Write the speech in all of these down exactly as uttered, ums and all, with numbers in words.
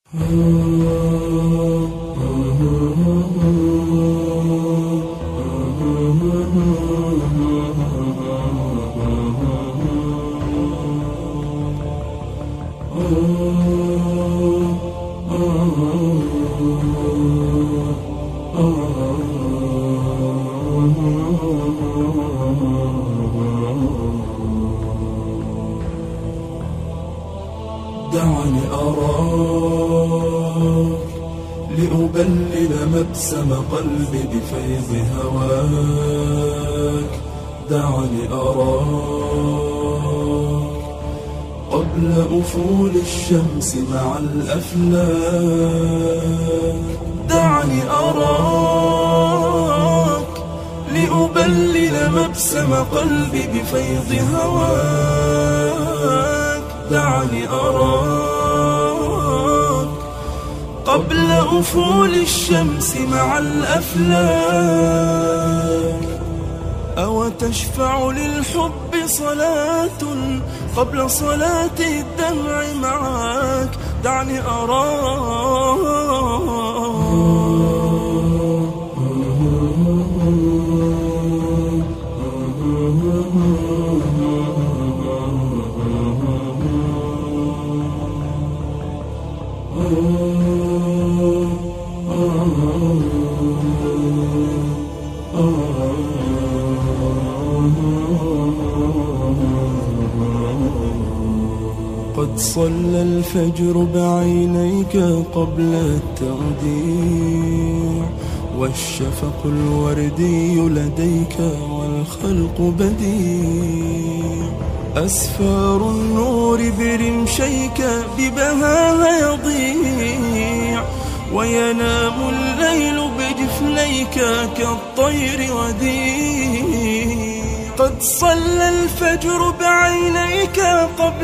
دعني أراك لأبلل مبسم قلبي بفيض هواك. دعني أراك قبل أفول الشمس مع الأفلاك. دعني أراك لأبلل مبسم قلبي بفيض هواك. دعني أراك قبل أفول الشمس مع الأفلاك. أو تشفع للحب صلاة قبل صلاة الدمع معك. دعني أراك قد صلى الفجر بعينيك قبل التوديع، والشفق الوردي لديك والخلق بديع. أسفار النور برمشيك ببهاها يضيع، وينام الليل بجفنيك كالطير وديع. قد صلى الفجر بعينيك قبل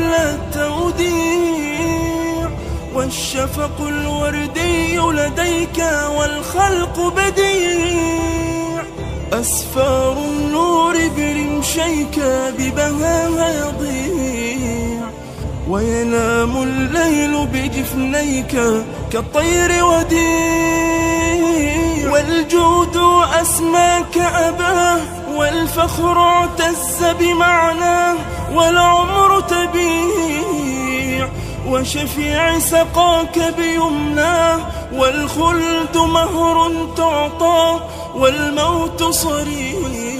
التوديع، والشفق الوردي لديك والخلق بديع. أسفار النور برمشيك ببهاها يضيع، وينام الليل بجفنيك كالطير وديع. والجود أسماك أباه، والفخر اعتز بمعناه، والعمر تبيع. وشفيع سقاك بيمناه، والخلد مهر تعطى، والموت صريع.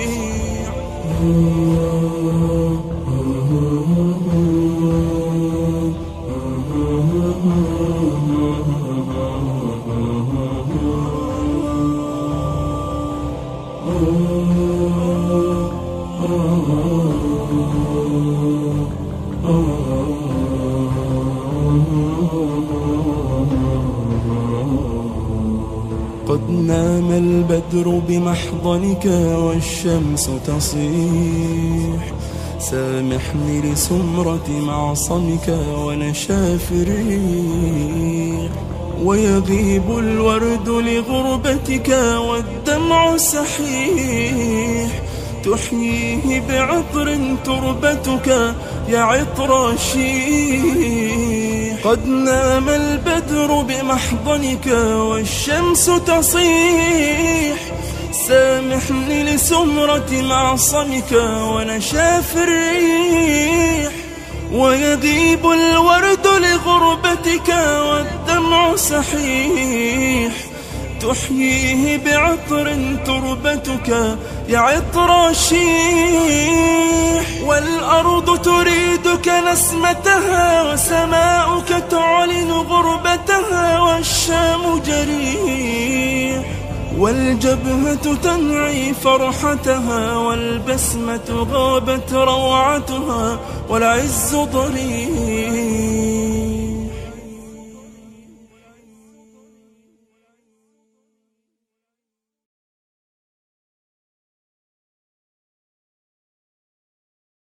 قد نام البدر بمحضنك والشمس تصيح. سامحني لسمرة معصمك ونشاف الريح، ويغيب الورد لغربتك والدمع سحيح. تحييه بعطر تربتك يا عطر الشيح. قد نام البدر بمحضنك والشمس تصيح. سامحني لسمرة معصمك ونشاف الريح، ويذيب الورد لغربتك والدمع سحيح. تحييه بعطر تربتك يا عطر الشيح. والأرض تريدك نسمتها، وسماؤك تعلن غربتها، والشام جريح. والجبهة تنعي فرحتها، والبسمة غابت روعتها، والعز ضريح.